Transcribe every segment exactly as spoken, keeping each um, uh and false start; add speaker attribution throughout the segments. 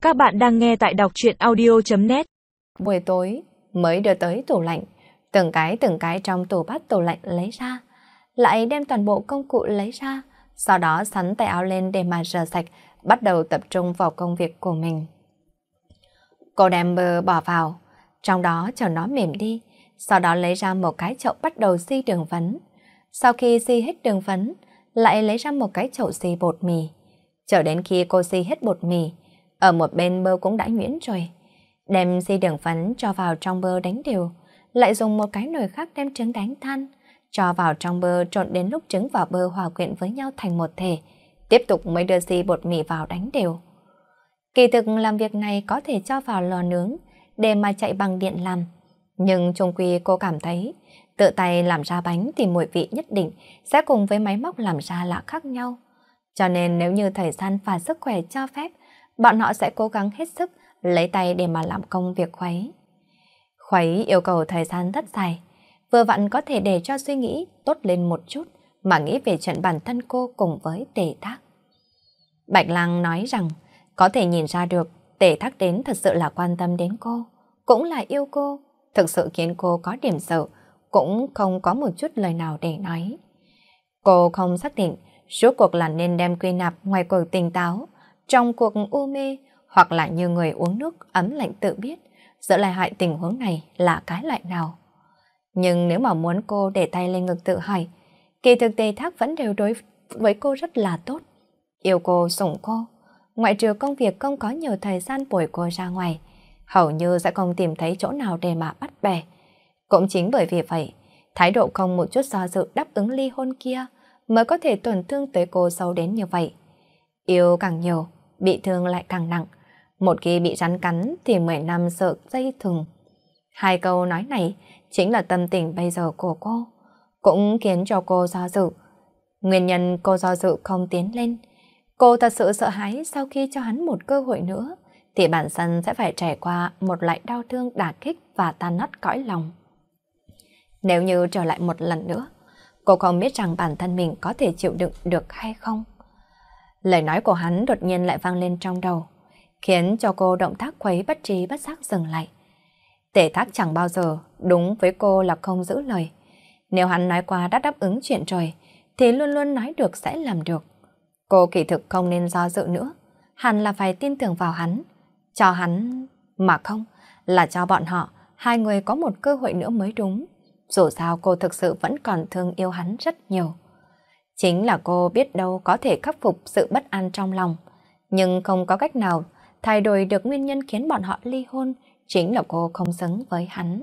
Speaker 1: Các bạn đang nghe tại đọc truyện audio.net.
Speaker 2: Buổi tối mới đưa tới tủ lạnh, từng cái từng cái trong tủ bát tủ lạnh lấy ra, lại đem toàn bộ công cụ lấy ra, sau đó sắn tay áo lên để mà rửa sạch, bắt đầu tập trung vào công việc của mình. Cô đem bơ bỏ vào, trong đó chờ nó mềm đi, sau đó lấy ra một cái chậu bắt đầu xi đường phấn. Sau khi xi hết đường phấn, lại lấy ra một cái chậu xi bột mì. Chờ đến khi cô xi hết bột mì, ở một bên bơ cũng đã nhuyễn rồi. Đem xi đường phấn cho vào trong bơ đánh đều, lại dùng một cái nồi khác đem trứng đánh tan, cho vào trong bơ trộn đến lúc trứng và bơ hòa quyện với nhau thành một thể. Tiếp tục mới đưa xi bột mì vào đánh đều. Kỳ thực làm việc này có thể cho vào lò nướng để mà chạy bằng điện làm. Nhưng chung quy cô cảm thấy tự tay làm ra bánh thì mùi vị nhất định sẽ cùng với máy móc làm ra là khác nhau. Cho nên nếu như thời gian và sức khỏe cho phép, bọn họ sẽ cố gắng hết sức lấy tay để mà làm công việc khuấy. Khuấy yêu cầu thời gian rất dài, vừa vặn có thể để cho suy nghĩ tốt lên một chút mà nghĩ về chuyện bản thân cô cùng với Tề Thác. Bạch Lang nói rằng có thể nhìn ra được Tề Thác đến thật sự là quan tâm đến cô, cũng là yêu cô, thực sự khiến cô có điểm sợ, cũng không có một chút lời nào để nói. Cô không xác định rốt cuộc là nên đem quy nạp ngoài cuộc tỉnh táo, trong cuộc u mê, hoặc là như người uống nước ấm lạnh tự biết, giữa lại hại tình huống này là cái loại nào. Nhưng nếu mà muốn cô để tay lên ngực tự hỏi, kỳ thực Tề Thác vẫn đều đối với cô rất là tốt. Yêu cô, sủng cô, ngoại trừ công việc không có nhiều thời gian bồi cô ra ngoài, hầu như sẽ không tìm thấy chỗ nào để mà bắt bẻ. Cũng chính bởi vì vậy, thái độ không một chút do dự đáp ứng ly hôn kia mới có thể tổn thương tới cô sâu đến như vậy. Yêu càng nhiều, bị thương lại càng nặng. Một khi bị rắn cắn thì mười năm sợ dây thừng. Hai câu nói này chính là tâm tình bây giờ của cô, cũng khiến cho cô do dự. Nguyên nhân cô do dự không tiến lên. Cô thật sự sợ hãi sau khi cho hắn một cơ hội nữa thì bản thân sẽ phải trải qua một loại đau thương đả kích và tan nát cõi lòng. Nếu như trở lại một lần nữa, cô không biết rằng bản thân mình có thể chịu đựng được hay không. Lời nói của hắn đột nhiên lại vang lên trong đầu, khiến cho cô động tác khuấy bất trí bất giác dừng lại. Tề Thác chẳng bao giờ đúng với cô là không giữ lời. Nếu hắn nói qua đã đáp ứng chuyện rồi, thì luôn luôn nói được sẽ làm được. Cô kỳ thực không nên do dự nữa, hẳn là phải tin tưởng vào hắn, cho hắn, mà không, là cho bọn họ, hai người có một cơ hội nữa mới đúng. Dù sao cô thực sự vẫn còn thương yêu hắn rất nhiều. Chính là cô biết đâu có thể khắc phục sự bất an trong lòng, nhưng không có cách nào thay đổi được nguyên nhân khiến bọn họ ly hôn, chính là cô không xứng với hắn.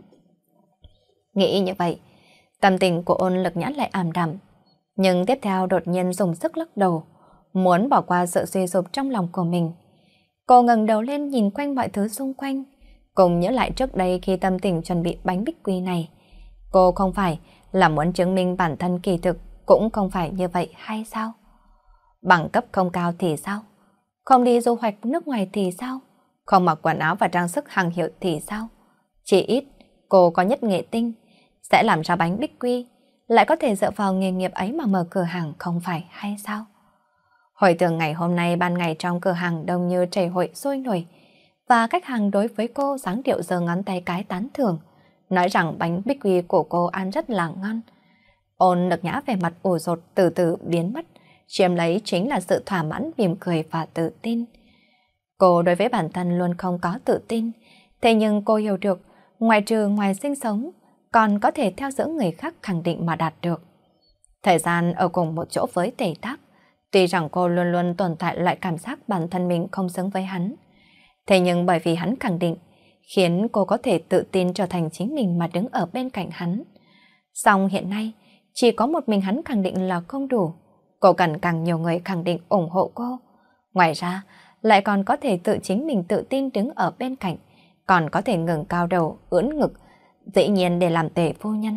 Speaker 2: Nghĩ như vậy, tâm tình của Ôn Lực Nhã lại ảm đạm, nhưng tiếp theo đột nhiên dùng sức lắc đầu, muốn bỏ qua sự suy sụp trong lòng của mình. Cô ngẩng đầu lên nhìn quanh mọi thứ xung quanh, cùng nhớ lại trước đây khi tâm tình chuẩn bị bánh bích quy này. Cô không phải là muốn chứng minh bản thân kỳ thực, cũng không phải như vậy hay sao? Bằng cấp không cao thì sao? Không đi du hoạch nước ngoài thì sao? Không mặc quần áo và trang sức hàng hiệu thì sao? Chỉ ít, cô có nhất nghệ tinh, sẽ làm ra bánh bích quy, lại có thể dựa vào nghề nghiệp ấy mà mở cửa hàng không phải hay sao? Hồi tưởng ngày hôm nay ban ngày trong cửa hàng đông như chảy hội sôi nổi, và khách hàng đối với cô dáng điệu giơ ngón tay cái tán thưởng, nói rằng bánh bích quy của cô ăn rất là ngon. Ôn Lực Nhã về mặt ủ rột từ từ biến mất, chiếm lấy chính là sự thỏa mãn, mỉm cười và tự tin. Cô đối với bản thân luôn không có tự tin, thế nhưng cô hiểu được, ngoài trừ ngoài sinh sống, còn có thể theo dõi người khác khẳng định mà đạt được. Thời gian ở cùng một chỗ với Tề Thác, tuy rằng cô luôn luôn tồn tại loại cảm giác bản thân mình không xứng với hắn, thế nhưng bởi vì hắn khẳng định, khiến cô có thể tự tin trở thành chính mình mà đứng ở bên cạnh hắn. Song hiện nay, chỉ có một mình hắn khẳng định là không đủ. Cô cần càng nhiều người khẳng định ủng hộ cô. Ngoài ra, lại còn có thể tự chính mình tự tin đứng ở bên cạnh, còn có thể ngẩng cao đầu, ưỡn ngực, dĩ nhiên để làm Tề phu nhân.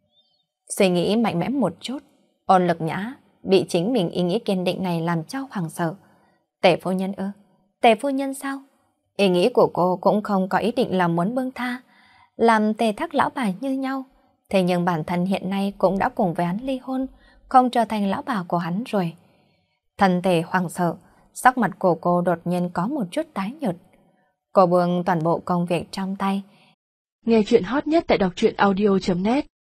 Speaker 2: Suy nghĩ mạnh mẽ một chút, Ôn Lực Nhã bị chính mình ý nghĩ kiên định này làm cho hoảng sợ. Tề phu nhân ư? Tề phu nhân sao? Ý nghĩ của cô cũng không có ý định là muốn buông tha, làm Tề Thác lão bà như nhau. Thế nhưng bản thân hiện nay cũng đã cùng với hắn ly hôn, không trở thành lão bà của hắn rồi. Thân thể hoảng sợ, sắc mặt của cô đột nhiên có một chút tái nhợt. Cô buông toàn bộ công việc trong tay.
Speaker 1: Nghe chuyện hot nhất tại đọc truyện audio chấm net